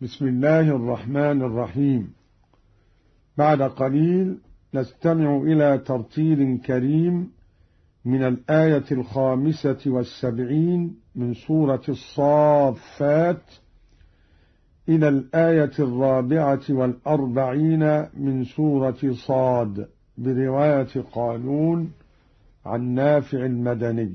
بسم الله الرحمن الرحيم. بعد قليل نستمع إلى ترتيل كريم من الآية 75 من سورة الصافات إلى الآية 44 من سورة صاد برواية قالون عن نافع المدني.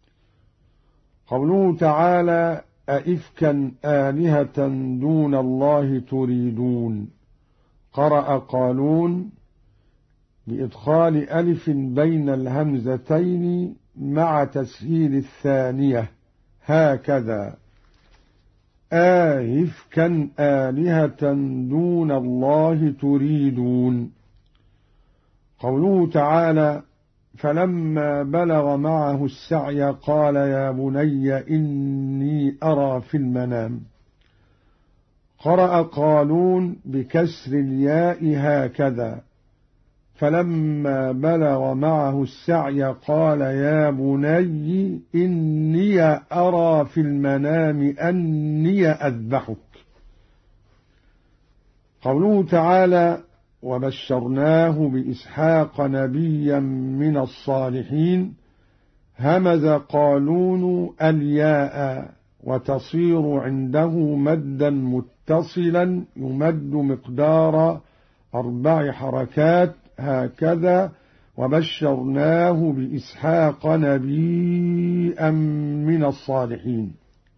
قوله تعالى: أئفكا آلهة دون الله تريدون. قرأ قالون بإدخال ألف بين الهمزتين مع تسهيل الثانية هكذا: أئفكا آلهة دون الله تريدون. قوله تعالى: فلما بلغ معه السعي قال يا بني إني أرى في المنام. قرأ قالون بكسر الياء هكذا: فلما بلغ معه السعي قال يا بني إني أرى في المنام أني أذبحك. قوله تعالى: وبشرناه بإسحاق نبيا من الصالحين. همز قالون الياء وتصير عنده مدا متصلا يمد مقدار 4 حركات هكذا: وبشرناه بإسحاق نبيا من الصالحين.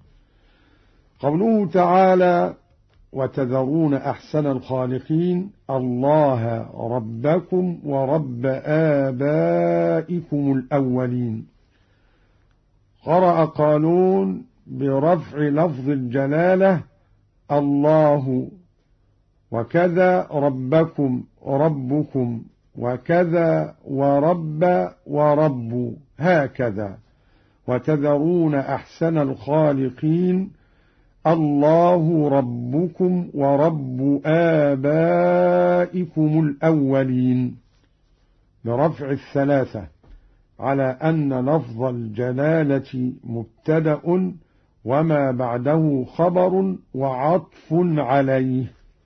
قوله تعالى: وتذرون أحسن الخالقين الله ربكم ورب آبائكم الأولين. قرأ قالون برفع لفظ الجلالة الله، وكذا ربكم ربكم، وكذا ورب ورب هكذا: وتذرون أحسن الخالقين الله ربكم ورب آبائكم الأولين، برفع الثلاثة على أن لفظ الجلالة مبتدأ وما بعده خبر وعطف عليه.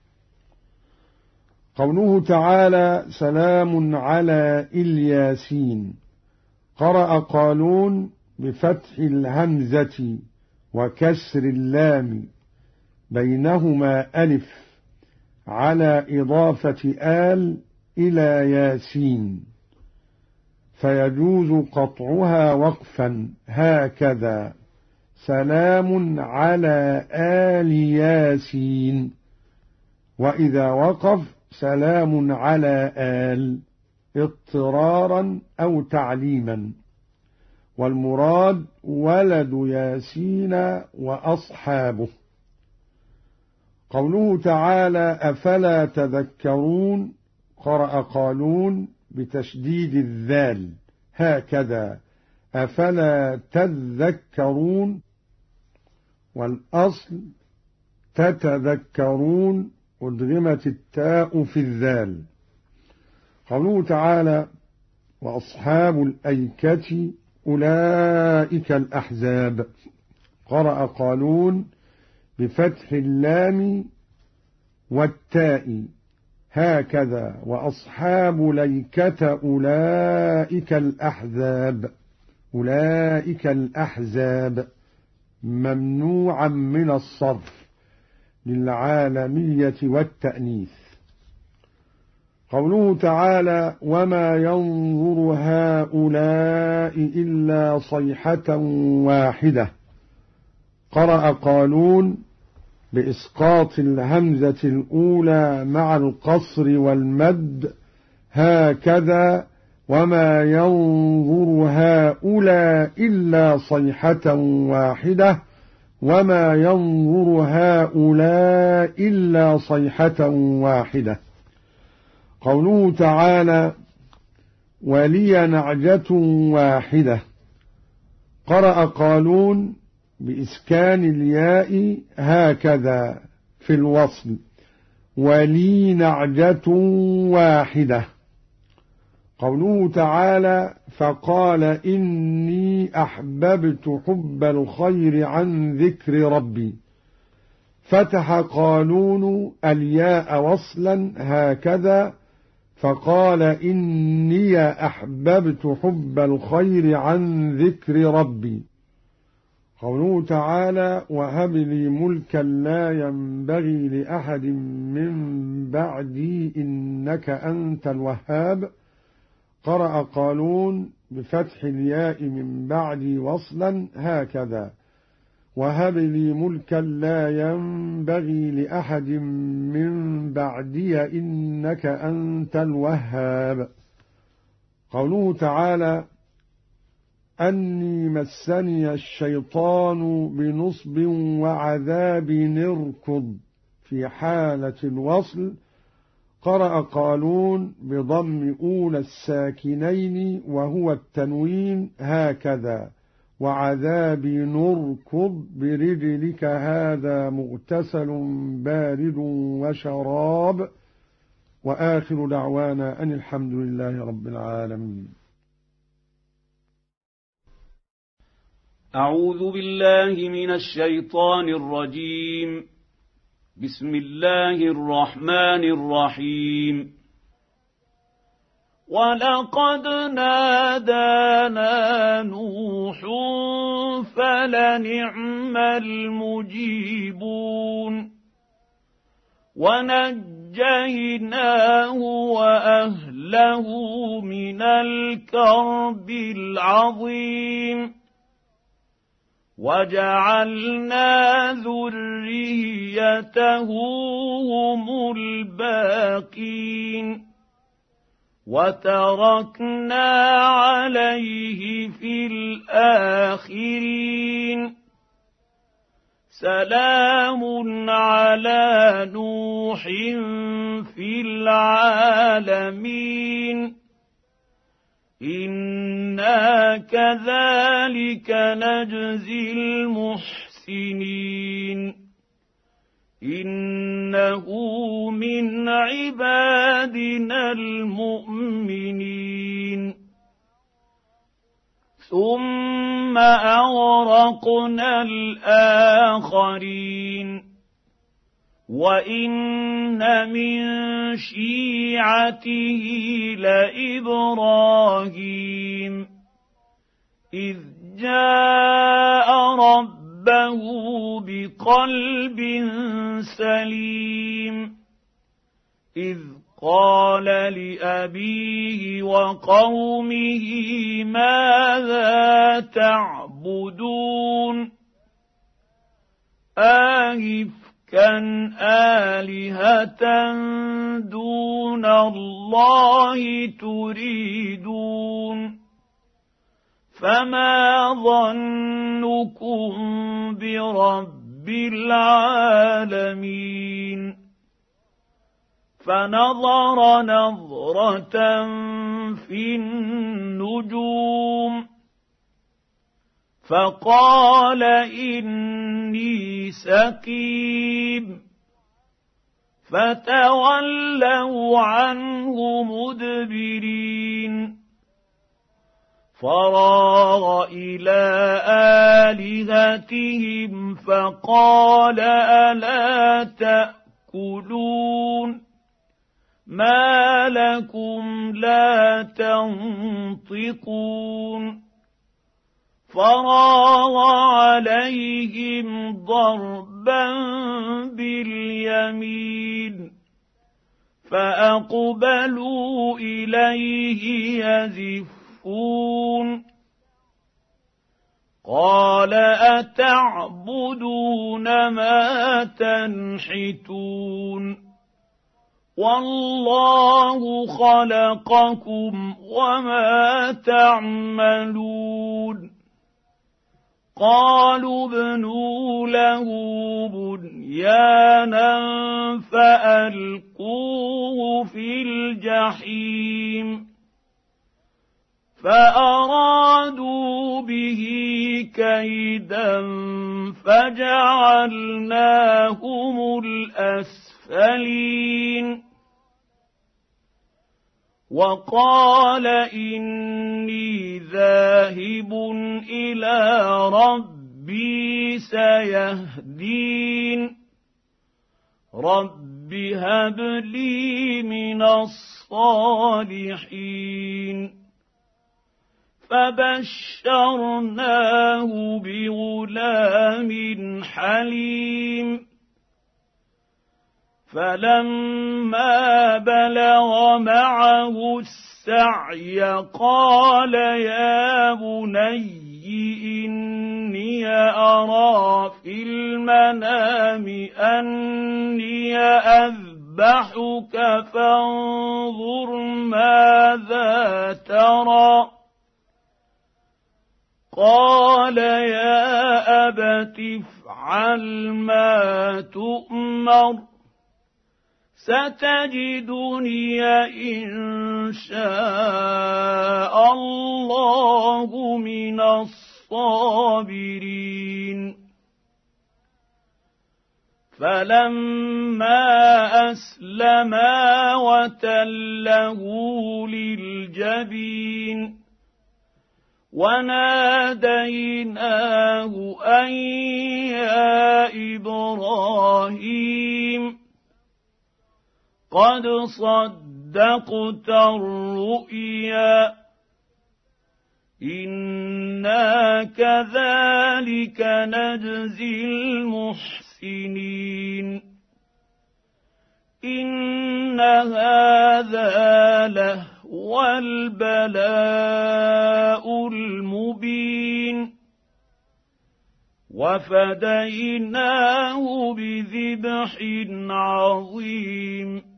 قوله تعالى: سلام على الياسين. قرأ قالون بفتح الهمزة وكسر اللام بينهما ألف على إضافة آل إلى ياسين، فيجوز قطعها وقفا هكذا: سلام على آل ياسين. وإذا وقف: سلام على آل، اضطرارا أو تعليما، والمراد ولد ياسين وأصحابه. قوله تعالى: أفلا تذكرون. قرأ قالون بتشديد الذال هكذا: أفلا تذكرون، والأصل تتذكرون، أدغمت التاء في الذال. قوله تعالى: وأصحاب الأيكة أولئك الأحزاب. قرأ قالون بفتح اللام والتاء هكذا: وأصحاب الأيكة أولئك الأحزاب. أولئك الأحزاب ممنوعا من الصرف للعالمية والتأنيث. قوله تعالى: وما ينظر هؤلاء إلا صيحة واحدة. قرأ قالون بإسقاط الهمزة الأولى مع القصر والمد هكذا: وما ينظر هؤلاء إلا صيحة واحدة، وما ينظر هؤلاء إلا صيحة واحدة. قوله تعالى: ولي نعجة واحدة. قرأ قالون بإسكان الياء هكذا في الوصل: ولي نعجة واحدة. قوله تعالى: فقال إني أحببت حب الخير عن ذكر ربي. فتح قالون الياء وصلا هكذا فقال إني أحببت حب الخير عن ذكر ربي. قوله تعالى وهب لي ملكا لا ينبغي لأحد من بعدي إنك أنت الوهاب. قرأ قالون بفتح الياء من بعدي وصلا هكذا وهب لي ملكا لا ينبغي لأحد من بعدي إنك أنت الوهاب. قوله تعالى أني مسني الشيطان بنصب وعذاب اركض في حالة الوصل. قرأ قالون بضم أولى الساكنين وهو التنوين هكذا وعذاب نركض برجلك هذا مغتسل بارد وشراب. وآخر دعوانا أن الحمد لله رب العالمين. أعوذ بالله من الشيطان الرجيم. بسم الله الرحمن الرحيم. ولقد نادانا نوح فلنعم المجيبون ونجيناه وأهله من الكرب العظيم وجعلنا ذريته هم الباقين وتركنا عليه في الآخرين. سلام على نوح في العالمين إنا كذلك نجزي المحسنين إنه من عبادنا المؤمنين. ثم أغرقنا الآخرين وإن من شيعته لإبراهيم إذ جاء ربه بقلب سليم إذ قال لأبيه وقومه ماذا تعبدون كان آلهة دون الله تريدون فما ظنكم برب العالمين. فنظر نظرة في النجوم فقال إني سقيم فتولوا عنه مدبرين. فراغ إلى آلهتهم فقال ألا تأكلون ما لكم لا تنطقون. فراغ عليهم ضربا باليمين فأقبلوا إليه يزفون. قال أتعبدون ما تنحتون والله خلقكم وما تعملون. قالوا ابنوا له بنيانا فألقوه في الجحيم فأرادوا به كيدا فجعلناهم الأسفلين. وقال إني ذاهب إلى ربي سيهدين. رب هب لي من الصالحين فبشرناه بغلام حليم فلما بلغ معه السعي قال يا بني إني أرى في المنام أني أذبحك فانظر ماذا ترى قال يا أبت افعل ما تؤمر ستجدني إن شاء الله من الصابرين فلما أسلما وتله للجبين وناديناه أن يا إبراهيم قد صدقت الرؤيا إنا كذلك نجزي المحسنين إن هذا لهو البلاء المبين وفديناه بذبح عظيم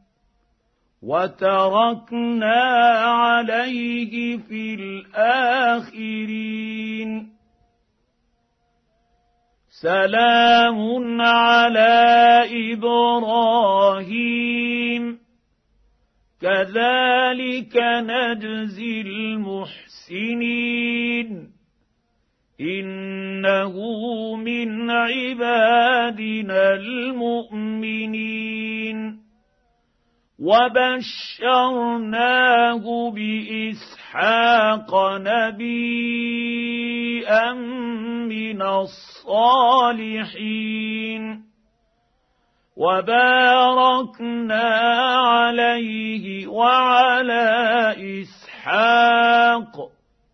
وتركنا عليه في الآخرين سلام على إبراهيم كذلك نجزي المحسنين إنه من عبادنا المؤمنين وبشرناه بإسحاق نبيا من الصالحين وباركنا عليه وعلى إسحاق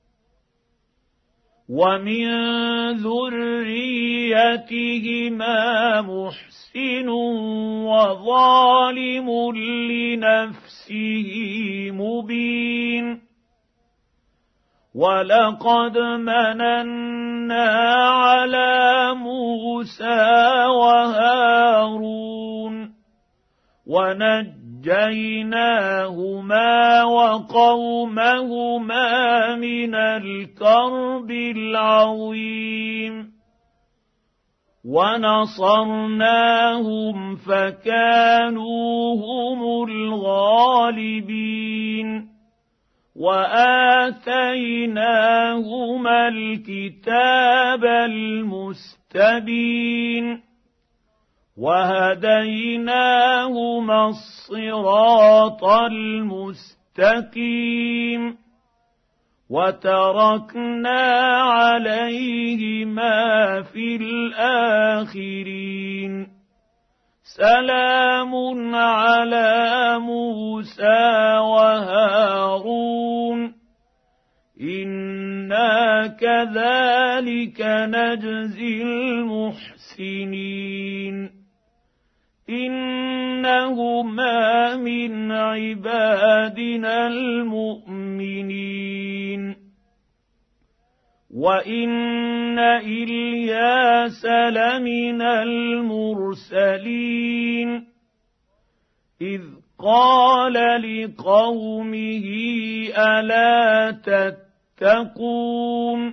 ومن ذريتهما محسن وظالم لنفسه مبين ولقد مننا على موسى وهارون ونجيناهما وقومهما من الكرب العظيم ونصرناهم فكانوا هم الغالبين وآتيناهما الكتاب المستبين وهديناهما الصراط المستقيم وتركنا عليهما في الآخرين سلام على موسى وهارون إنا كذلك نجزي المحسنين إنهما من عبادنا المؤمنين وإن إلياس لمن المرسلين إذ قال لقومه ألا تتقون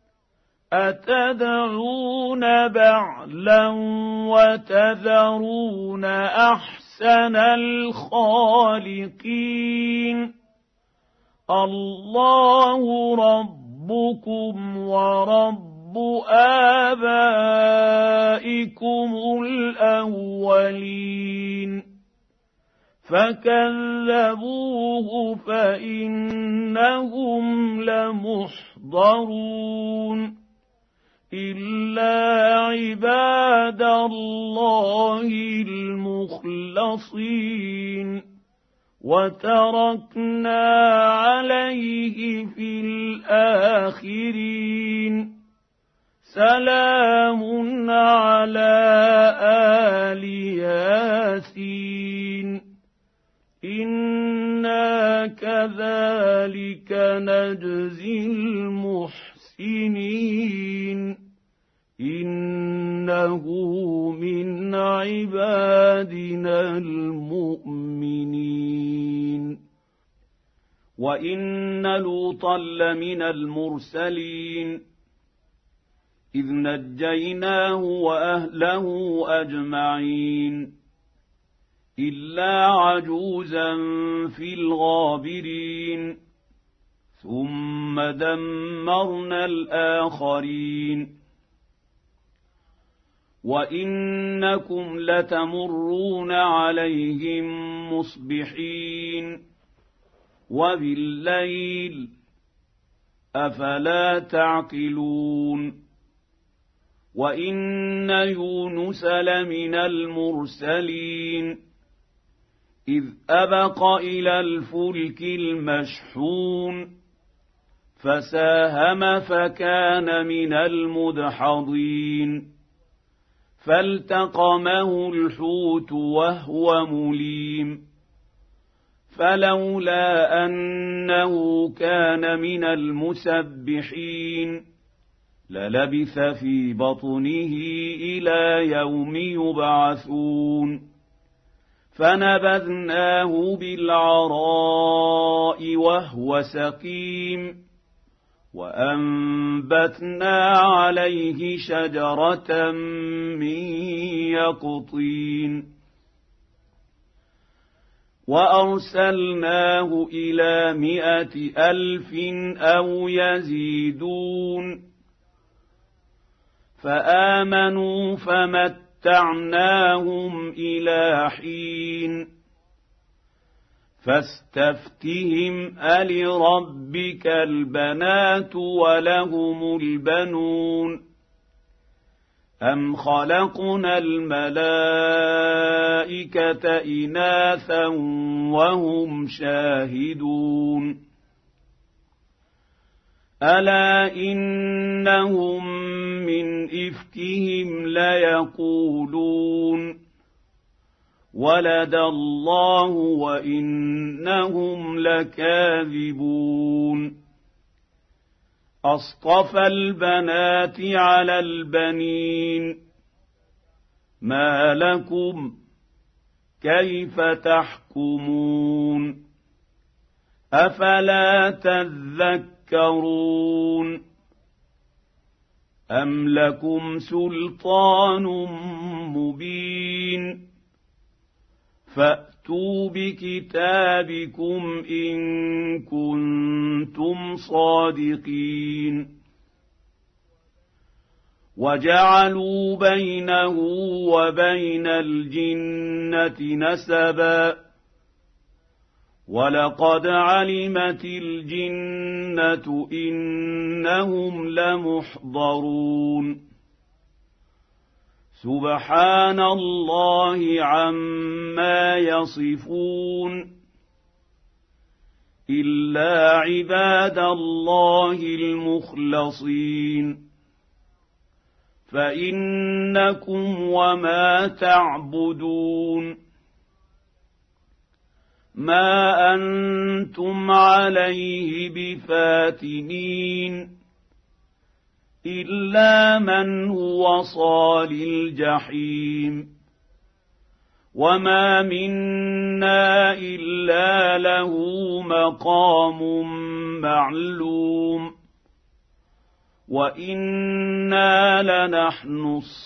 أتدعون بعلا وتذرون أحسن الخالقين الله ربكم ورب آبائكم الأولين فكذبوه فإنهم لمحضرون إلا عباد الله المخلصين المخلصين وتركنا عليه في الآخرين سلام على آل ياسين إنا كذلك نجزي المحسنين إنه من عبادنا المؤمنين وإن لوطا لمن المرسلين إذ نجيناه وأهله أجمعين إلا عجوزا في الغابرين ثم دمرنا الآخرين وإنكم لتمرون عليهم مصبحين وبالليل أفلا تعقلون وإن يونس لمن المرسلين إذ أبق إلى الفلك المشحون فساهم فكان من المدحضين فالتقمه الحوت وهو مليم فلولا أنه كان من المسبحين للبث في بطنه إلى يوم يبعثون فنبذناه بالعراء وهو سقيم وأنبتنا عليه شجرة من يقطين وأرسلناه إلى 100,000 أو يزيدون فآمنوا فمتعناهم إلى حين فاستفتهم ألربك البنات ولهم البنون أم خلقنا الملائكة إناثا وهم شاهدون ألا إنهم من إفكهم ليقولون ولد الله وإنهم لكاذبون أصطفى البنات على البنين ما لكم كيف تحكمون أفلا تذكرون أم لكم سلطان مبين فأتوا بكتابكم إن كنتم صادقين وجعلوا بينه وبين الجنة نسبا ولقد علمت الجنة إنهم لمحضرون سبحان الله عما يصفون إلا عباد الله المخلصين فإنكم وما تعبدون ما أنتم عليه بفاتنين إلا من هو صال الجحيم وما منا إلا له مقام معلوم وإنا لنحن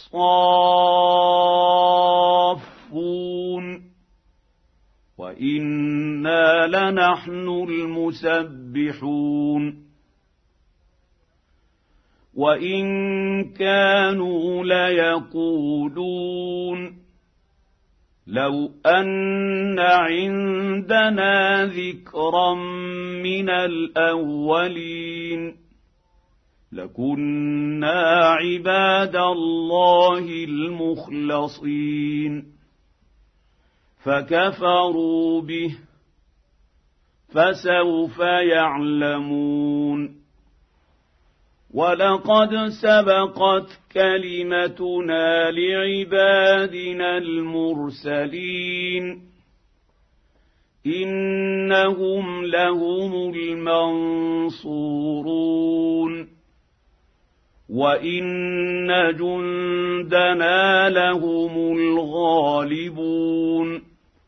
الصافون وإنا لنحن المسبحون وإن كانوا ليقولون لو أن عندنا ذكرا من الأولين لكنا عباد الله المخلصين فكفروا به فسوف يعلمون ولقد سبقت كلمتنا لعبادنا المرسلين إنهم لهم المنصورون وإن جندنا لهم الغالبون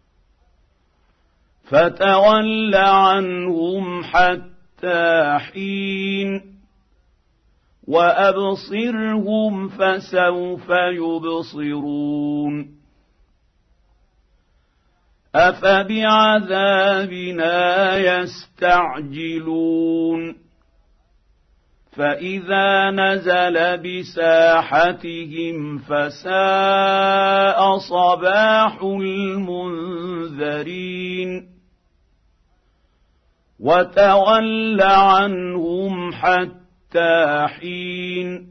فتول عنهم حتى حين وأبصرهم فسوف يبصرون أفبعذابنا يستعجلون فإذا نزل بساحتهم فساء صباح المنذرين وتول عنهم حتى حين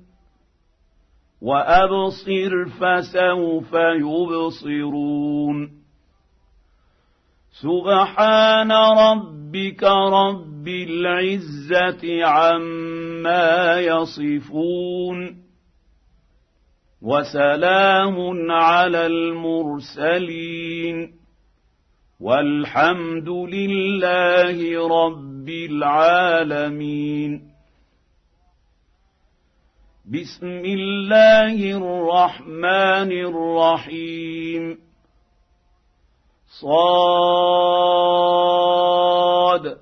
وأبصر فسوف يبصرون سبحان ربك رب العزة عما يصفون وسلام على المرسلين والحمد لله رب العالمين بسم الله الرحمن الرحيم صاد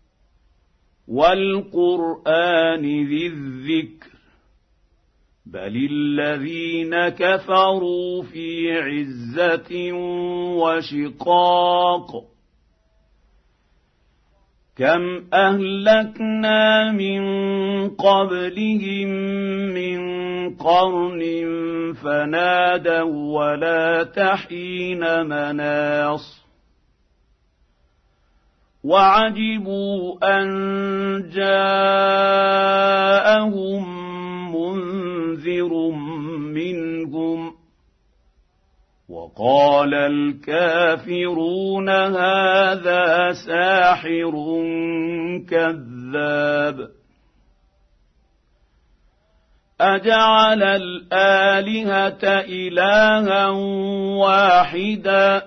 والقرآن ذي الذكر بل الذين كفروا في عزة وشقاق كم أهلكنا من قبلهم من قرن فنادوا ولا تحين مناص وعجبوا أن جاءهم منذر منهم وقال الكافرون هذا ساحر كذاب أجعل الآلهة إلها واحدا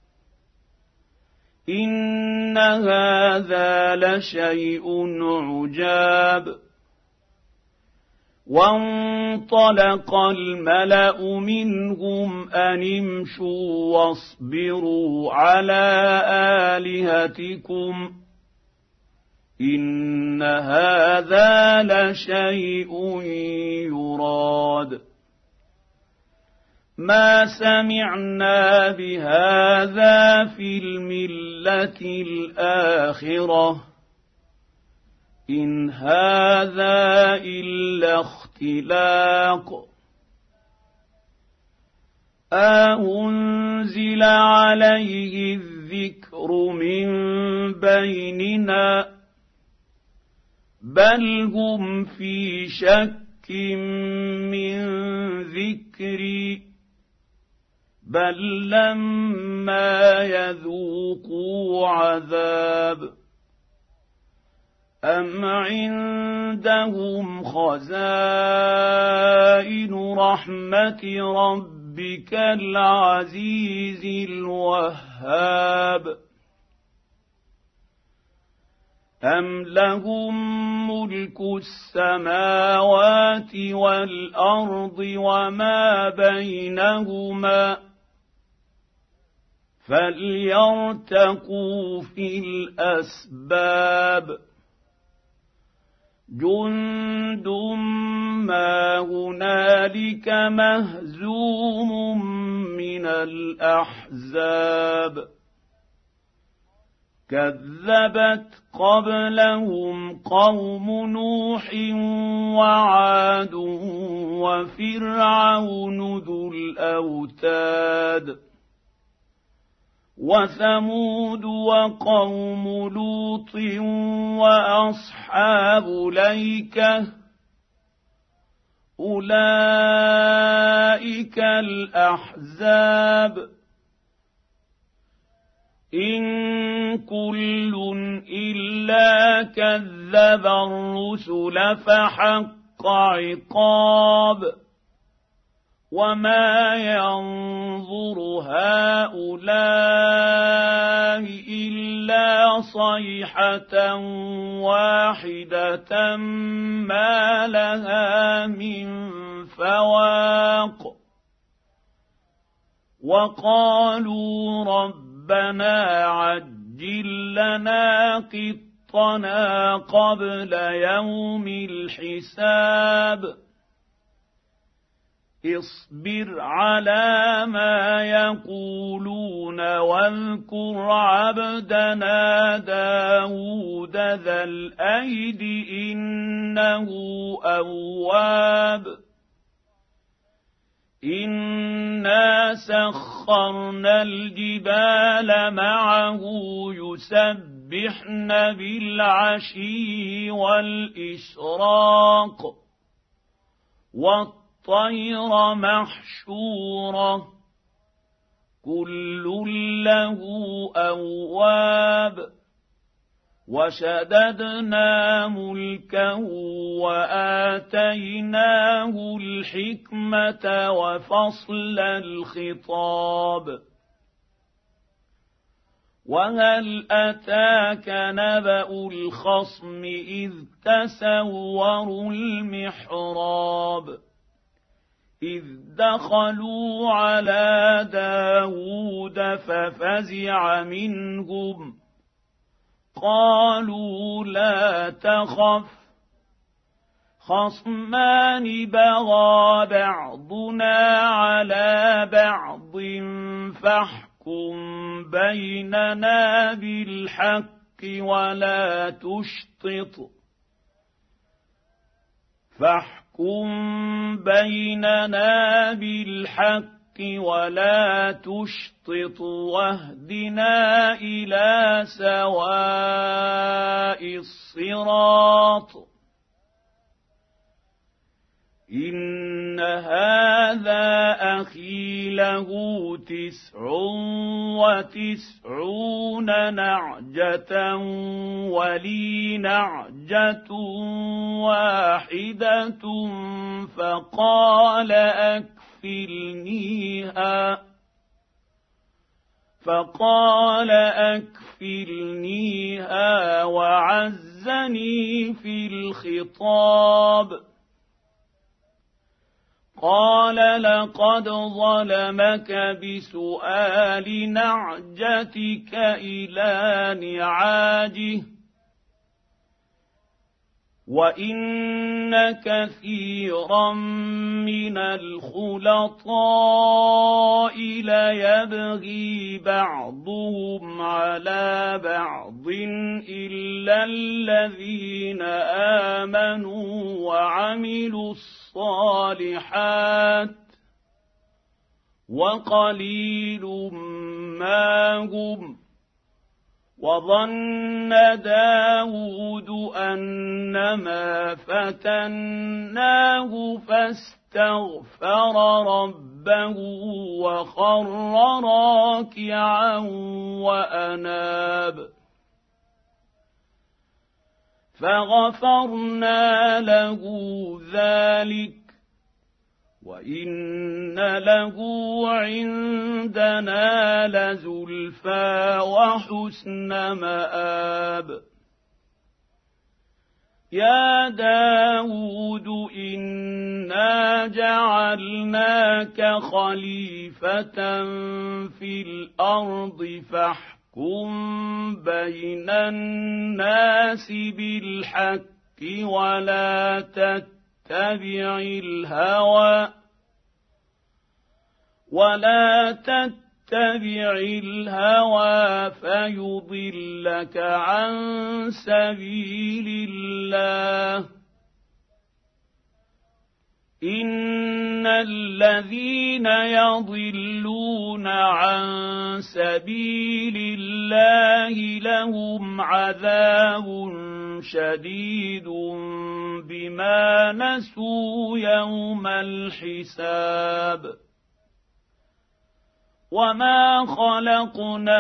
إن هذا لشيء عجاب وانطلق الملأ منهم أن امشوا واصبروا على آلهتكم إن هذا لشيء يراد ما سمعنا بهذا في الملة الآخرة إن هذا إلا اختلاق أنزل عليه الذكر من بيننا بل هم في شك من ذكري بل لما يذوقوا عذاب أم عندهم خزائن رحمة ربك العزيز الوهاب أم لهم ملك السماوات والأرض وما بينهما فليرتقوا في الأسباب جند ما هنالك مهزوم من الأحزاب كذبت قبلهم قوم نوح وعاد وفرعون ذو الأوتاد وثمود وقوم لوط وأصحاب الأيكة أولئك الأحزاب إن كل إلا كذب الرسل فحق عقاب وما ينظر هؤلاء إلا صيحة واحدة ما لها من فواق وقالوا ربنا عجل لنا قطنا قبل يوم الحساب اصبر على ما يقولون واذكر عبدنا داود ذا الأيد إنه أواب إنا سخرنا الجبال معه يسبحن بالعشي والإشراق والطير محشورة كل له أواب وشددنا ملكه وآتيناه الحكمة وفصل الخطاب وهل أتاك نبأ الخصم إذ تسوروا المحراب إذ دخلوا على داود ففزع منهم قالوا لا تخف خصمان بغى بعضنا على بعض فاحكم بيننا بالحق ولا تشطط واهدنا إلى سواء الصراط إن هذا أخي له 99 نعجة ولي نعجة واحدة فقال أكفلنيها وعزني في الخطاب قال لقد ظلمك بسؤال نعجتك إلى نعاجه وإن كثيرا من الخلطاء ليبغي بعضهم على بعض إلا الذين آمنوا وعملوا الصالحات وقليل ما هم وظن داود أنما فتناه فاستغفر ربه وخر راكعا وأناب فغفرنا له ذلك وإن له عندنا لزلفى وحسن مآب يا داود إنا جعلناك خليفة في الأرض فاحكم بين الناس بالحق ولا تتبع الهوى فيضلك عن سبيل الله إن الذين يضلون عن سبيل الله لهم عذاب شديد بما نسوا يوم الحساب وما خلقنا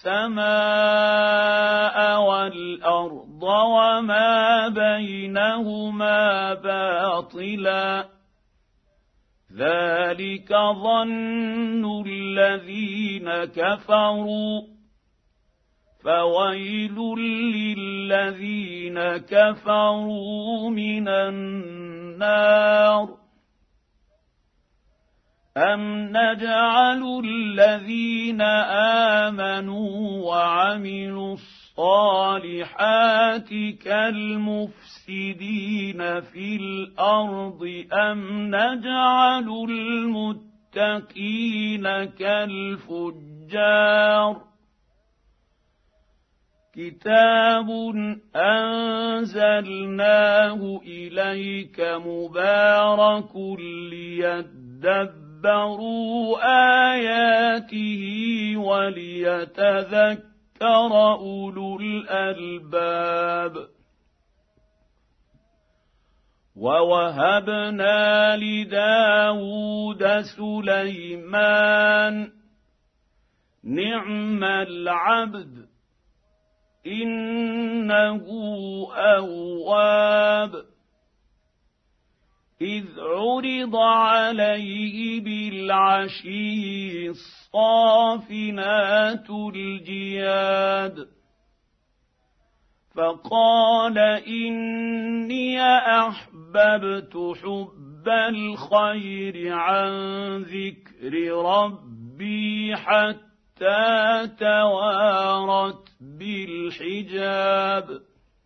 السماء والأرض وما بينهما باطلا ذلك ظن الذين كفروا فويل للذين كفروا من النار أم نجعل الذين آمنوا وعملوا الصالحات كالمفسدين في الأرض أم نجعل المتقين كالفجار كتاب أنزلناه إليك مبارك ليدبروا آياته وليتذكر أولو الألباب ووهبنا لداود سليمان نعم العبد إنه أواب إذ عرض عليه بالعشي الصافنات الجياد فقال إني أحببت حب الخير عن ذكر ربي حتى توارت بالحجاب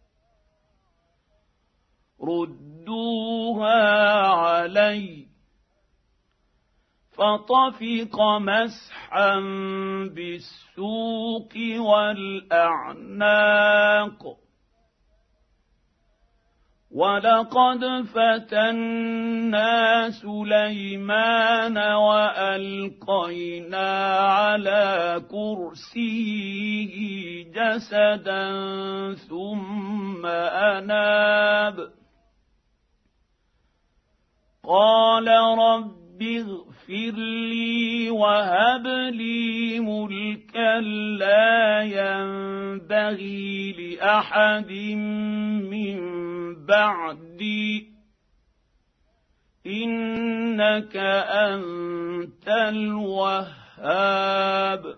ردوها علي فطفق مسحا بالسوق والأعناق ولقد فتنا سليمان وألقينا على كرسيه جسدا ثم أناب قال رب اغفر لي وهب لي ملكا لا ينبغي لأحد من بعدي إنك أنت الوهاب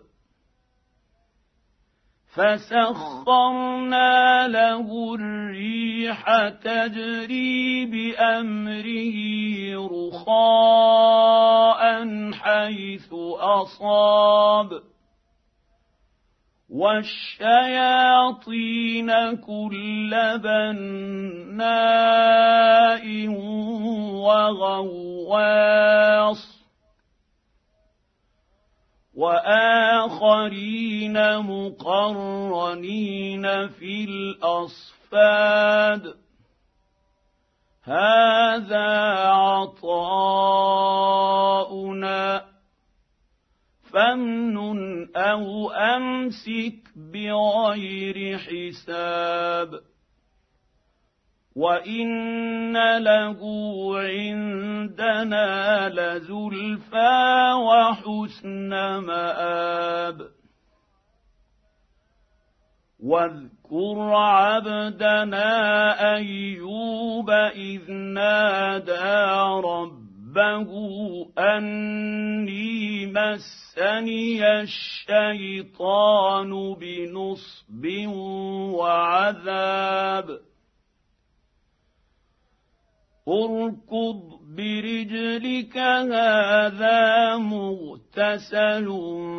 فسخرنا له الريح تجري بأمره رخاء حيث أصاب والشياطين كل بناء وغواص وآخرين مقرنين في الأصفاد هذا عطاؤنا فامنن أو أمسك بغير حساب وإن له عندنا لزلفى وحسن مآب واذكر عبدنا أيوب إذ نادى ربه أني مسني الشيطان بنصب وعذاب اركض برجلك هذا مغتسل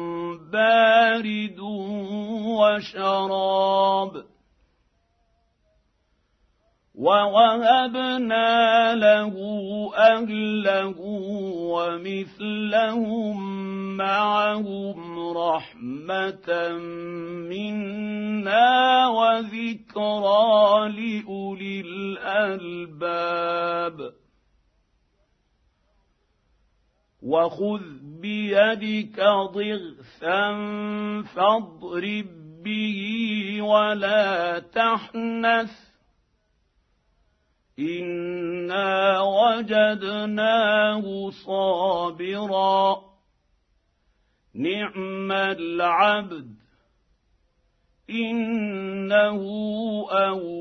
بارد وشراب ووهبنا له أهله ومثلهم معهم رحمة منا وذكرى لأولي الألباب وخذ بيدك ضغثا فاضرب به ولا تحنث إنا وجدناه صابرا نعم العبد إنه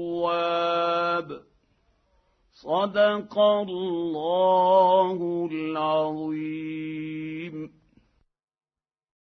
أواب. صدق الله العظيم.